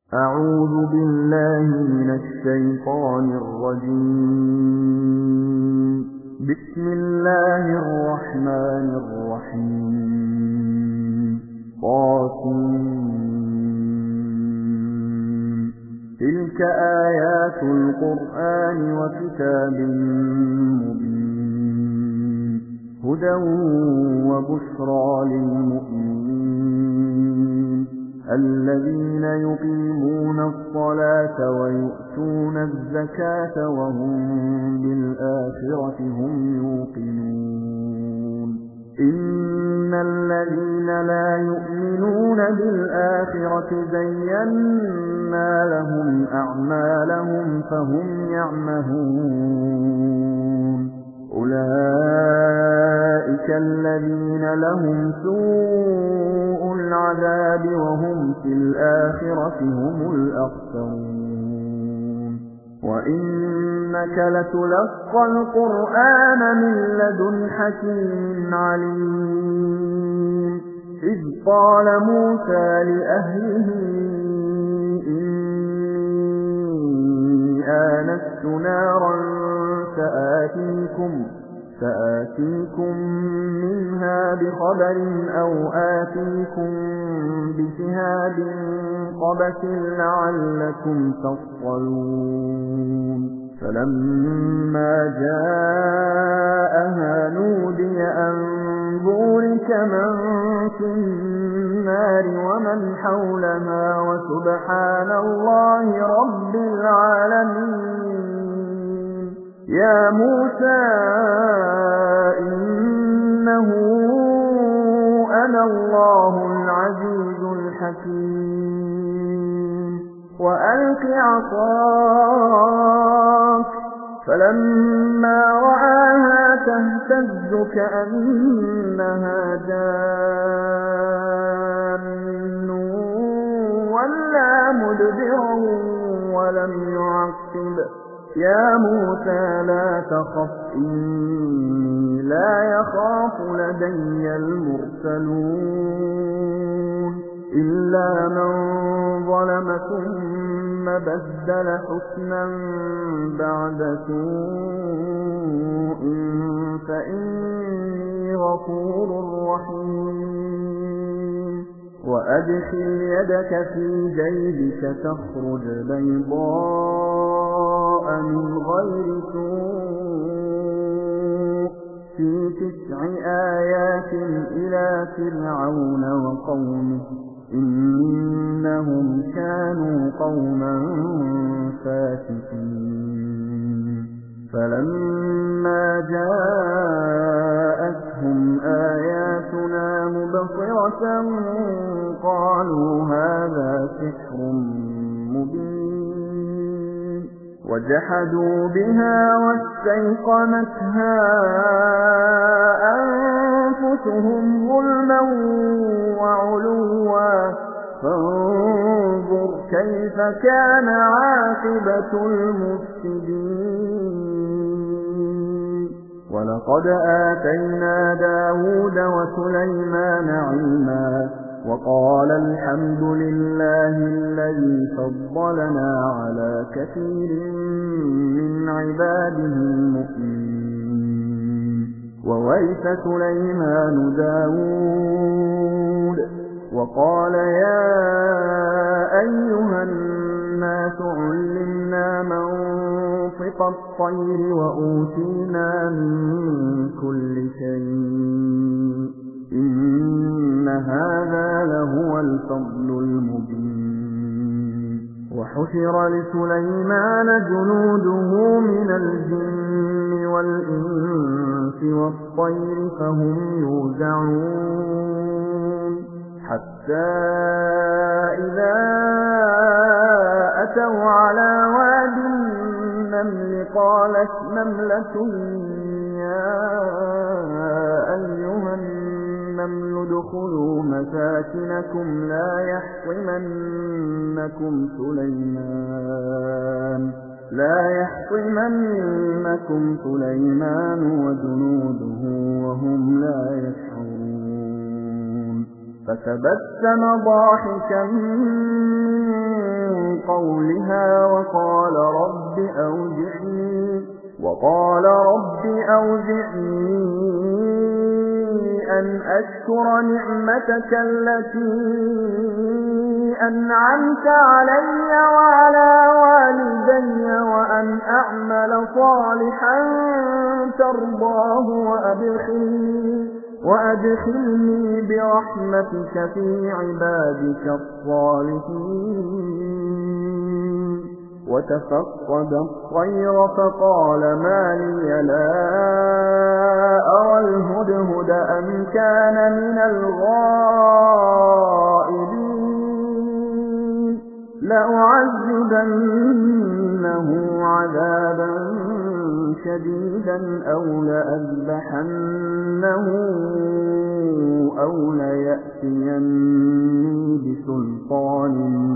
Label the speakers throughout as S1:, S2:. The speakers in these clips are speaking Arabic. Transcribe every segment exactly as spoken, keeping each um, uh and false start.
S1: أعوذ بالله من الشيطان الرجيم. بسم الله الرحمن الرحيم. قاسم تلك آيات القرآن وكتاب مبين هدى وبشرى للمؤمنين الذين يقيمون الصلاة ويؤتون الزكاة وهم بالآخرة هم يوقنون إن الذين لا يؤمنون بالآخرة زينا لهم أعمالهم فهم يعمهون أولئك الذين لهم سوء العذاب وهم في الآخرة هم الأخسرون وإنك لتلقى القرآن من لدن حكيم عليم إذ قال موسى لأهله إني آنست نارا سآتيكم سآتيكم منها بخبر أو آتيكم بشهاد قبس لعلكم تصطلون فلما جاءها نودي أن بورك من في النار ومن حولها وسبحان الله رب العالمين يا موسى إنه أنا الله العزيز الحكيم وألق عصاك فلما رآها تهتز كأنها جان ولا مدبرا ولم يعقب يا موسى لا تخف إني لا يخاف لدي المرسلون إلا من ظلم ثم بدل حسنا بعد سوء فإني غفور رحيم وأدخل يدك في جيبك تخرج بيضاء من غير سوء في تسع آيات إلى فرعون وقومه إنهم كانوا قوما فاسقين فلما جاءتهم آياتنا مبصرة قالوا هذا سحر مبين وجحدوا بها واستيقنتها أنفسهم ظلما وعلوا فانظر كيف كان عاقبة المفسدين ولقد آتينا داود وسليمان علما وقال الحمد لله الذي فضلنا على كثير من عباده المؤمنين وورث سليمان داود وقال يا أيها الناس علمنا منطق الطير وأوتينا من كل شيء إن هذا لهو الفضل المبين وحشر لسليمان جنوده من الجن والإنس والطير فهم يوزعون حتى إذا أتوا على واد النمل قالت نملة يا أيها النمل ادخلوا مساكنكم لا يحطمنكم سليمان لا يحطمنكم سليمان وجنوده وهم لا يشعرون فتبسم ضاحكا من وقال رب أوزعني وقال رب أوزعني أن أشكر نعمتك التي أنعمت علي وعلى والدي وأن أعمل صالحا ترضاه وأدخلني وأدخلني برحمتك في عبادك الصالحين. وتفقد الطير فقال ما لي لا أرى الهدهد أم كان من الغائبين لأعذبنه عذابا شديدا أو لأذبحنه أو ليأتيني بسلطان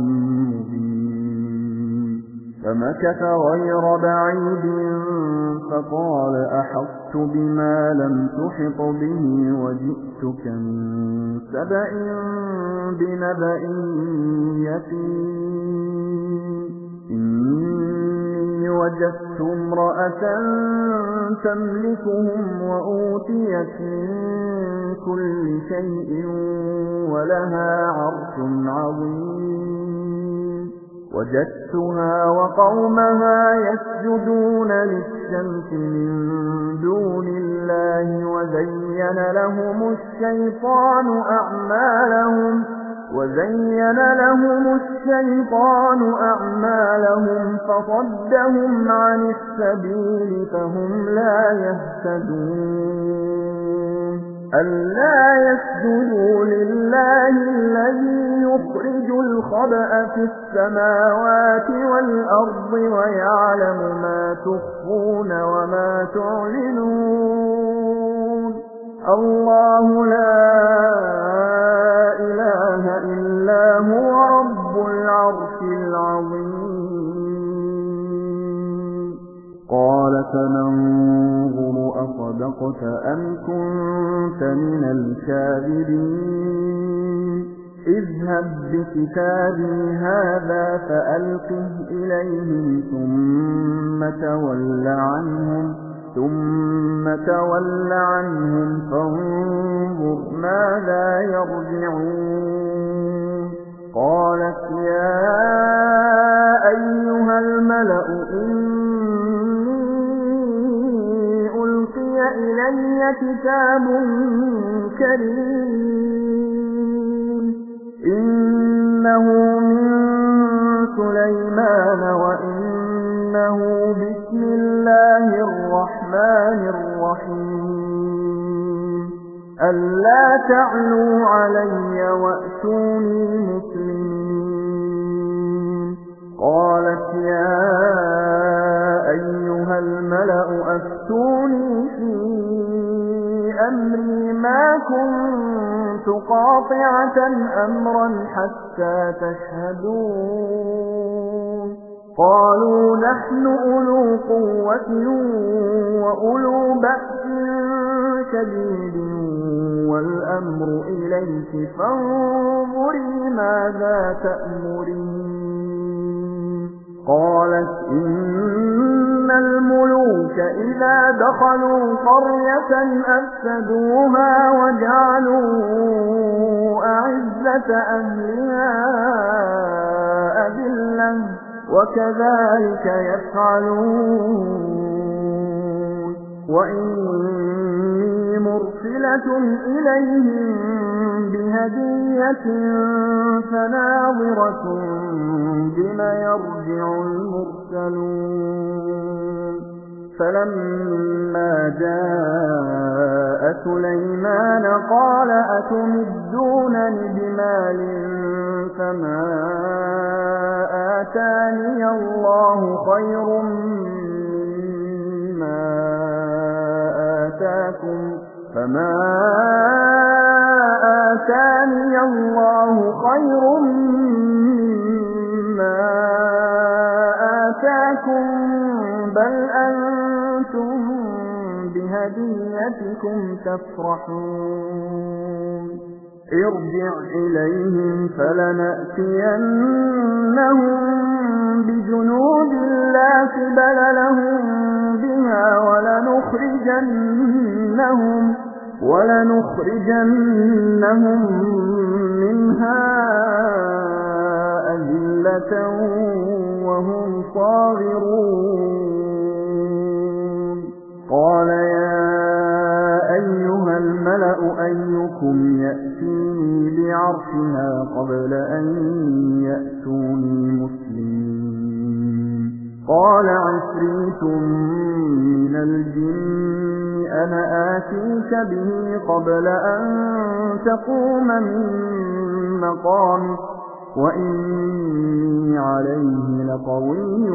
S1: مبين. فمكث غير بعيد فقال أحطت بما لم تحط به وجئتك من سبأ بنبأ يقين. إني وجدت امرأة تملكهم وأوتيت من كل شيء ولها عرش عظيم. وجدتها وقومها يسجدون للشمس من دون الله وزين لهم الشيطان أعمالهم وزين لهم الشيطان أعمالهم فصدهم عن السبيل فهم لا يهتدون. ألا يسجدوا لله الذي يخرج الخبأ في السماوات والأرض ويعلم ما تخفون وما تعلنون. الله لا إله إلا هو رب العرش العظيم. قال فننظر أصدقت أم كنت من الكاذبين. اذهب بكتابي هذا فألقه إليهم ثم تول عنهم ثم تول عنهم فانظر ماذا يرجعون. قالت يا أيها الملأ إني ألقي إلي كتاب كريم إنه من سليمان وإنه بسم الله الرحمن الرحيم. ألا تعلوا علي وأتوني مسلمين. قالت يا أيها الملأ أفتوني في أمري ما كنت قاطعة أمرا حتى تشهدون. قالوا نحن أولو قوة وأولو بأس شديد والأمر إليك فانظري ماذا تأمرين. قالت إن الملوك إذا دخلوا قرية أفسدوها وجعلوا أعزة أهلها أذلة وكذلك يفعلون. وإني مرسلة إليهم بهدية فناظرة بما يرجع المرسلون. فلما جاء سليمان قال أتمدونني بمال فما آتاني الله خير مما آتاكم فما آتاني الله خير مما آتاكم بل أنتم بهديتكم تفرحون. ارجع إليهم فلنأتينهم بجنود نقبل لهم بها ولنخرجنهم, ولنخرجنهم منها أذلة وهم صاغرون. قال يا أيها الملأ أيكم يأتيني بعرشها قبل أن يأتوني مسلمين؟ قال عفريت من الجن أنا آتيك به قبل أن تقوم من مقامك وإني عليه لقوي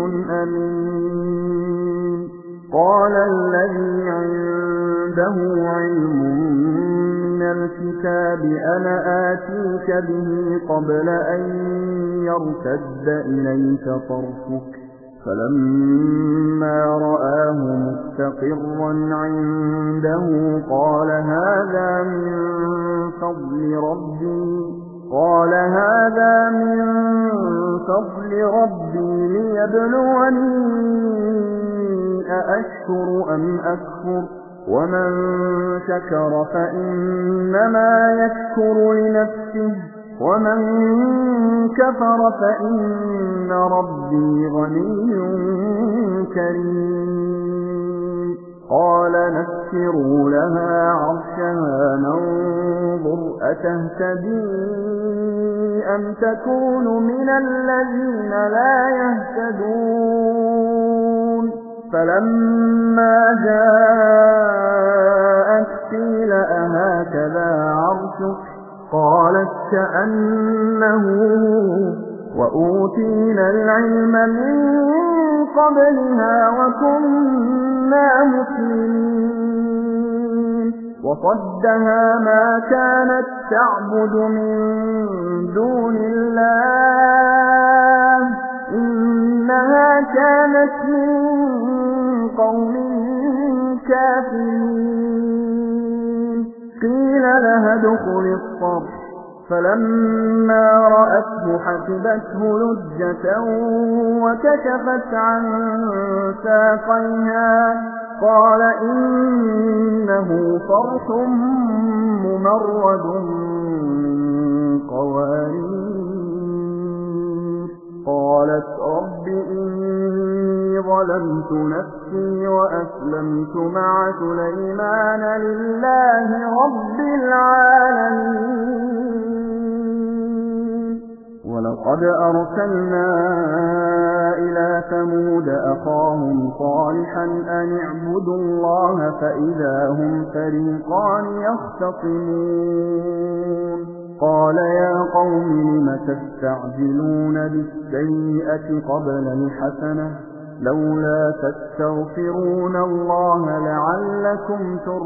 S1: أمين. قال الذي عنده علم من الكتاب أنا آتيك به قبل أن يرتد إليك طرفك فلما رآه مستقرا عنده قال هذا من فضل ربي قال هذا من فضل ربي ليبلوني أأشكر أم أكفر ومن شكر فإنما يشكر لنفسه ومن كفر فإن ربي غني كريم. قال نسروا لها عرشها ننظر أتهتدي أم تكون من الذين لا يهتدون؟ فلما جاءت قيل أهكذا عرشك؟ قالت كأنه وأوتينا العلم من قبلها وكنا مسلمين. وصدها ما كانت تعبد من دون الله إنها كانت من قوم كافرين. قيل لها ادخل الصرح فلما رأته حسبته لجة وكشفت عن ساقيها قال إنه صرح ممرد من قوارير. قالت رب إني ظلمت نفسي وأسلمت مع سليمان لله رب العالمين. ولقد أرسلنا إلى ثمود أخاهم صالحا أن اعبدوا الله فإذا هم فريقان يختصمون. قال يا قوم لم تستعجلون بالسيئة قبل الحسنة لولا تستغفرون الله لعلكم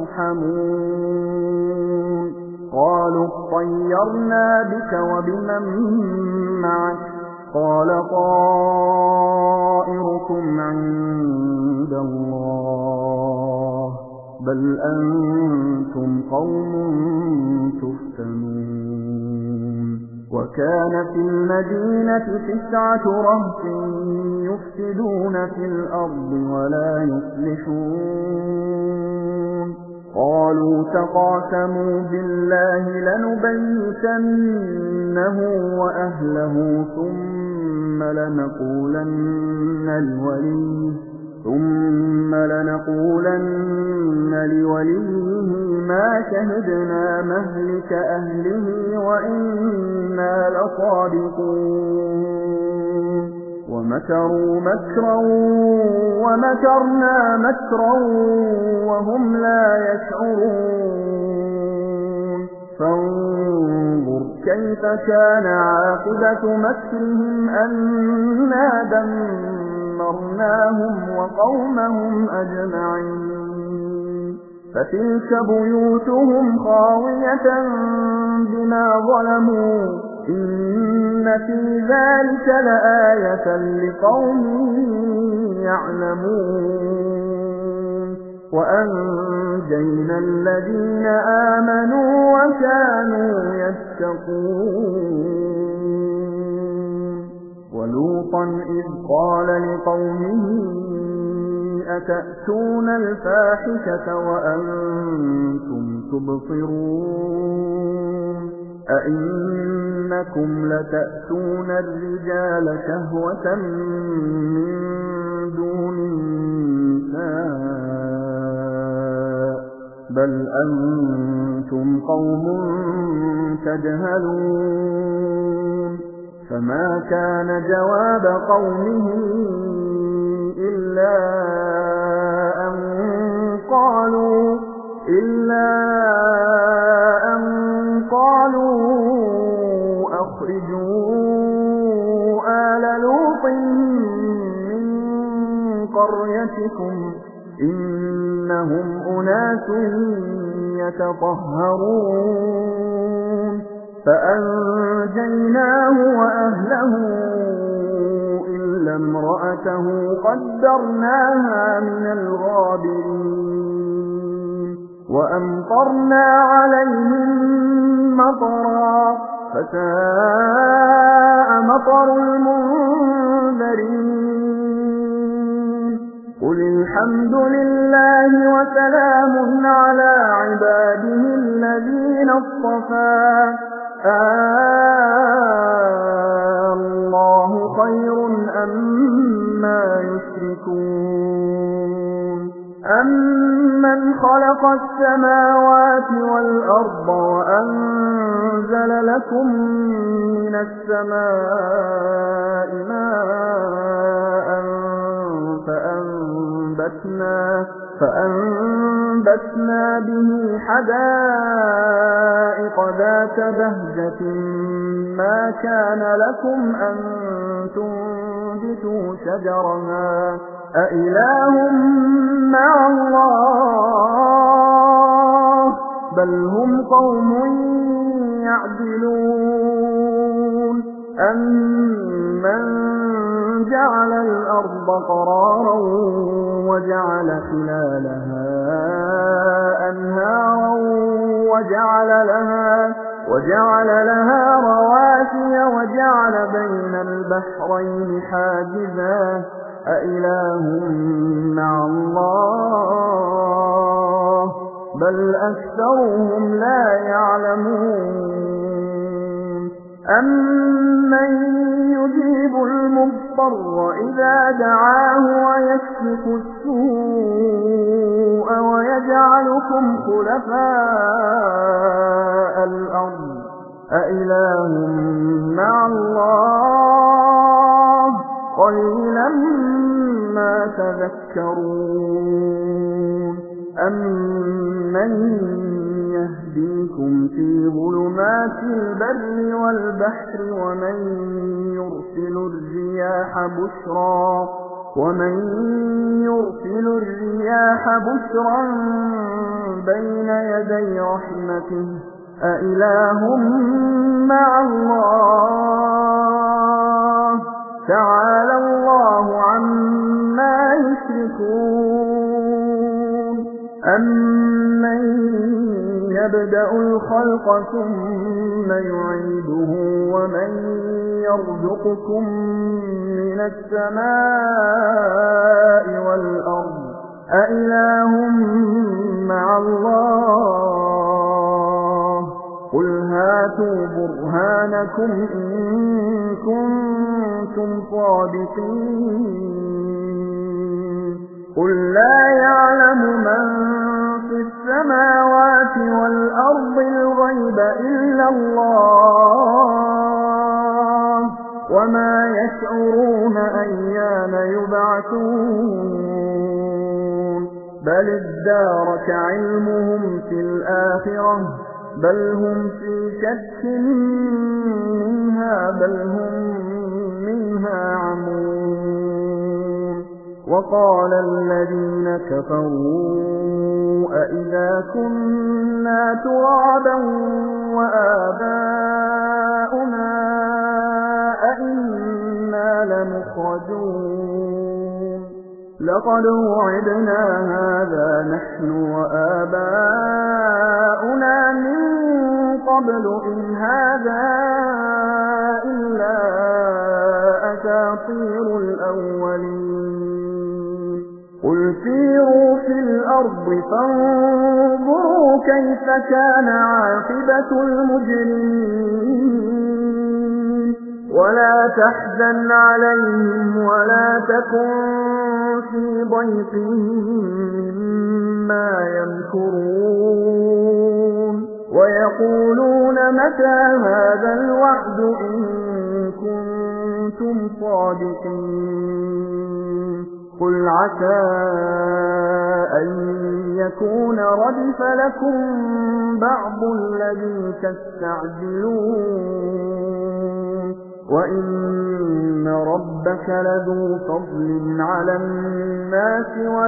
S1: ترحمون. قالوا اطيرنا بك وبمن معك قال طائركم عند الله بل أنتم قوم تفتنون. وكان في المدينة تسعة رهط يفسدون في الأرض ولا يصلحون. قالوا تقاسموا بالله لنبيتنه وأهله ثم لنقولن لوليه ثم لنقولن لوليه ما شهدنا مهلك أهله وإنا لصادقون. ومكروا مكرا ومكرنا مكرا وهم لا يشعرون. فانظر كيف كان عاقبة مكرهم أنا دمرناهم وقومهم أجمعين. فتلك بيوتهم خاوية بما ظلموا إن في ذلك لآية لقوم يعلمون. وأنجينا الذين آمنوا وكانوا يتقون. وَلُوطًا إِذْ قَالَ لِقَوْمِهِ أَتَأْتُونَ الْفَاحِشَةَ وَأَنْتُمْ تُبْصِرُونَ أَئِنَّكُمْ لَتَأْتُونَ الرِّجَالَ شَهْوَةً مِّن دُونِ النِّسَاءِ بَلْ أَنْتُمْ قَوْمٌ تَجْهَلُونَ فَمَا كَانَ جَوَابَ قَوْمِهِ إِلَّا أَن قَالُوا إِلَّا أَن قَالُوا أَخْرِجُوا آلَ لُوطٍ مِّن قَرْيَتِكُمْ إِنَّهُمْ أُنَاسٌ يَتَطَهَّرُونَ فَأَنجَيْنَاهُ وَأَهْلَهُ إِلَّا امْرَأَتَهُ قَدَّرْنَاهَا مِنَ الْغَابِرِينَ وَأَمْطَرْنَا عَلَيْهِم مَّطَرًا فَسَاءَ مَطَرُ الْمُنذَرِينَ قُلِ الْحَمْدُ لِلَّهِ وَسَلَامٌ عَلَىٰ عِبَادِهِ الَّذِينَ اصْطَفَىٰ اللَّهُ خَيْرٌ أَمَّا يُشْرِكُونَ أَمَّنْ خَلَقَ السَّمَاوَاتِ وَالْأَرْضَ وَأَنزَلَ لَكُم مِّنَ السَّمَاءِ مَاءً فَأَنبَتْنَا فَأَنبَتْنَا بِهِ حَدَائِقَ ذَاتَ بَهْجَةٍ مَا كَانَ لَكُمْ أَن تُنبِتُوا شَجَرَهَا أَإِلَٰهٌ مَّعَ اللَّهِ بَلْ هُمْ قَوْمٌ يَعْدِلُونَ أَمَّن جَعَلَ الْأَرْضَ قَرَارًا وَجَعَلَ خِلَالَهَا أَنْهَارًا وَجَعَلَ لَهَا وَجَعَلَ لَهَا رَوَاسِيَ وَجَعَلَ بَيْنَ الْبَحْرَيْنِ حَاجِزًا أَإِلَٰهٌ مَّعَ اللَّهِ بَلْ أَكْثَرُهُمْ لَا يَعْلَمُونَ أَمَّن يُجِيبُ الْمُضْطَرَّ إِذَا دَعَاهُ وَيَكْشِفُ السُّوءَ وَيَجْعَلُكُمْ خُلَفَاءَ الْأَرْضِ أَإِلَٰهٌ مَّعَ اللَّهِ قَلِيلًا مَّا تَذَكَّرُونَ أَمَّن يَهْدِيكُمْ فِي ظُلُمَاتِ الْبَرِّ وَالْبَحْرِ وَمَن يُرْسِلُ الرِّيَاحَ بُشْرًا وَمَن يُرْسِلُ الرِّيَاحَ بُشْرًا بَيْنَ يَدَيْ رَحْمَتِهِ أَإِلَٰهٌ مَّعَ اللَّهِ تَعَالَى اللَّهُ عَمَّا يُشْرِكُونَ أَمَّن يَبْدَأُ الْخَلْقَ ثُمَّ يُعِيدُهُ وَمَن يَرْزُقُكُم مِّنَ السَّمَاءِ وَالْأَرْضِ أَإِلَٰهٌ مَّعَ اللَّهِ قُلْ هَاتُوا بُرْهَانَكُمْ إِن كُنتُمْ صَادِقِينَ قُل لَّا يَعْلَمُ مَن فِي السَّمَاوَاتِ وَالْأَرْضِ الْغَيْبَ إِلَّا اللَّهُ وَمَا يَشْعُرُونَ أَيَّانَ يُبْعَثُونَ بَلِ ادَّارَكَ عِلْمُهُمْ فِي الْآخِرَةِ بَلْ هُمْ فِي شَكٍّ مِّنْهَا بَلْ هُم مِّنْهَا عَمُونَ وَقَالَ الَّذِينَ كَفَرُوا أَإِذَا كُنَّا تُرَابًا وَآبَاؤُنَا أَإِنَّا لَمُخْرَجُونَ لَقَدْ وُعِدْنَا هَٰذَا نَحْنُ وَآبَاؤُنَا مِن قَبْلُ إِنْ هَٰذَا إِلَّا أساطير الأولين قل سيروا في الأرض فانظروا كيف كان عاقبة المجرمين ولا تحزن عليهم ولا تكن في ضيق مما يمكرون ويقولون متى هذا الوعد إن كنتم صادقين قل عسى أن يكون ردف لكم بعض الذي تستعجلون وإن ربك لذو فضل على الناس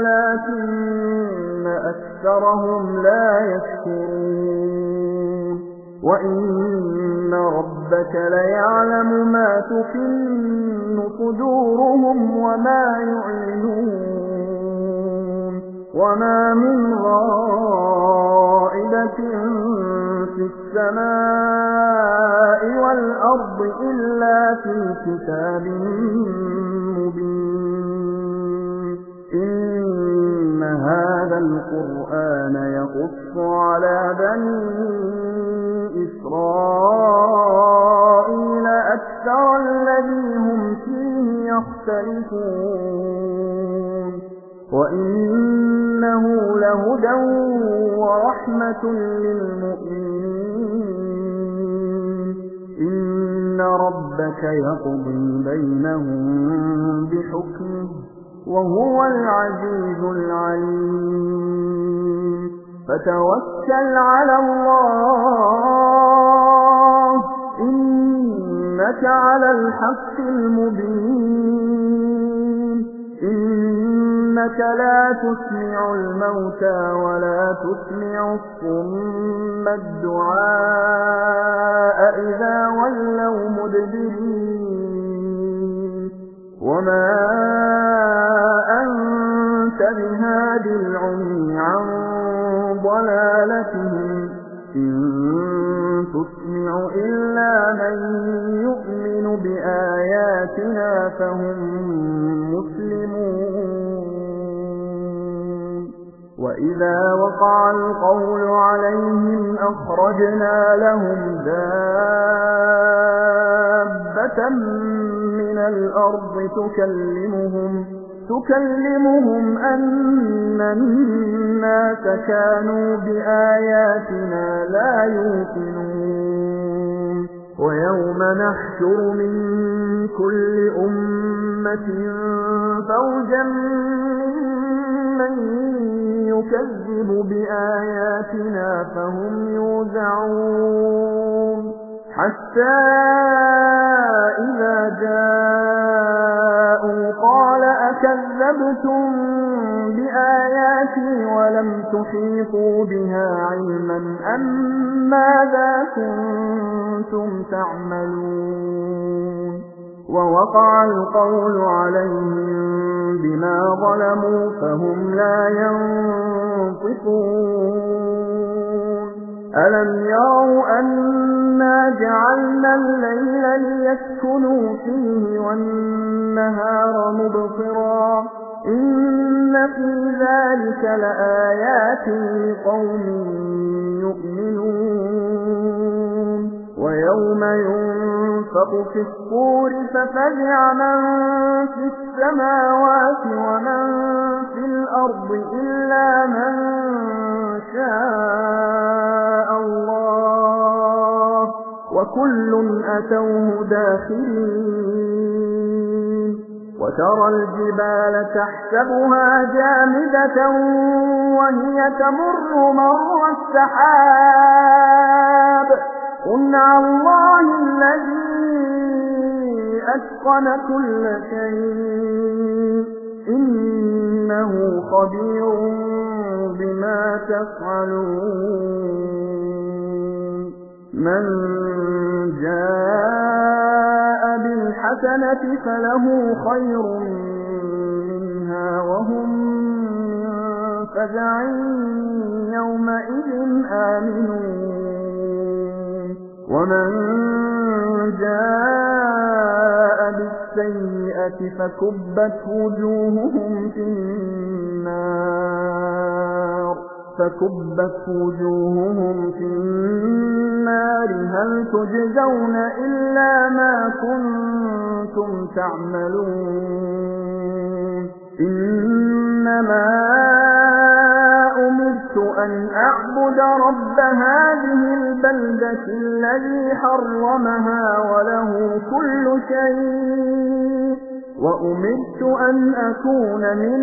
S1: ولكن أكثرهم لا يشكرون وإن ربك ليعلم ما تكن صدورهم وما يعلنون وما من غائبة في السماء والأرض إلا في كتاب مبين إن هذا القرآن يقص على بني إسرائيل أكثر الذي هم فيه يختلفون وإنه لهدى ورحمة للمؤمنين إن ربك يقضي بينهم بحكمه وهو العزيز العليم فتوكل على الله إنك على الحق المبين إنك لا تسمع الموتى ولا تسمع الصم الدعاء إذا ولوا مدبرين وما أنت بهاد العمي عن ضلالتهم إن تسمع إلا من يؤمن بآياتنا فهم مسلمون وإذا وقع القول عليهم أخرجنا لهم دابة من الأرض تكلمهم تكلمهم أن الناس كانوا بآياتنا لا يوقنون ويوم نحشر من كل أمة فوجا ممن يكذب بآياتنا فهم يوزعون حتى إذا جاءوا قال أكذبتم بآياتي ولم تحيطوا بها علما أم ماذا كنتم تعملون ووقع القول عليهم بما ظلموا فهم لا ينطقون ألم يروا أنا جعلنا الليل ليسكنوا فيه والنهار مبصرا إن في ذلك لآيات لقوم يؤمنون ويوم ينفخ في الصور ففزع من في السماوات ومن في الأرض إلا من شاء الله وكل أتوه داخلين وترى الجبال تحسبها جامدة وهي تمر مر السحاب صنع الله الذي أتقن كل شيء إنه خبير بما تفعلون من جاء بالحسنة فله خير منها وهم من فزع يومئذ آمنون ومن جاء بالسيئة فكبت وجوههم في النار فكبت وجوههم في النار هل تجزون إلا ما كنتم تعملون إنما أمرت أن أعبد رب هذه البلدة الذي حرمها وله كل شيء وأمرت أن أكون من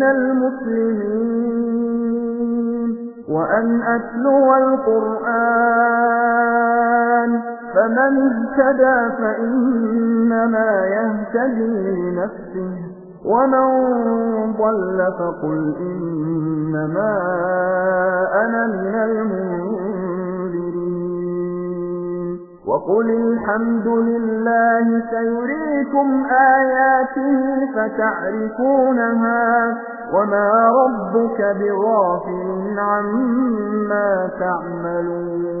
S1: المسلمين وأن أتلو القرآن فمن اهتدى فإنما يهتدي لنفسه ومن ضل فقل إنما أنا من المنذرين وقل الحمد لله سيريكم آياته فتعرفونها وما ربك بغافل عما تعملون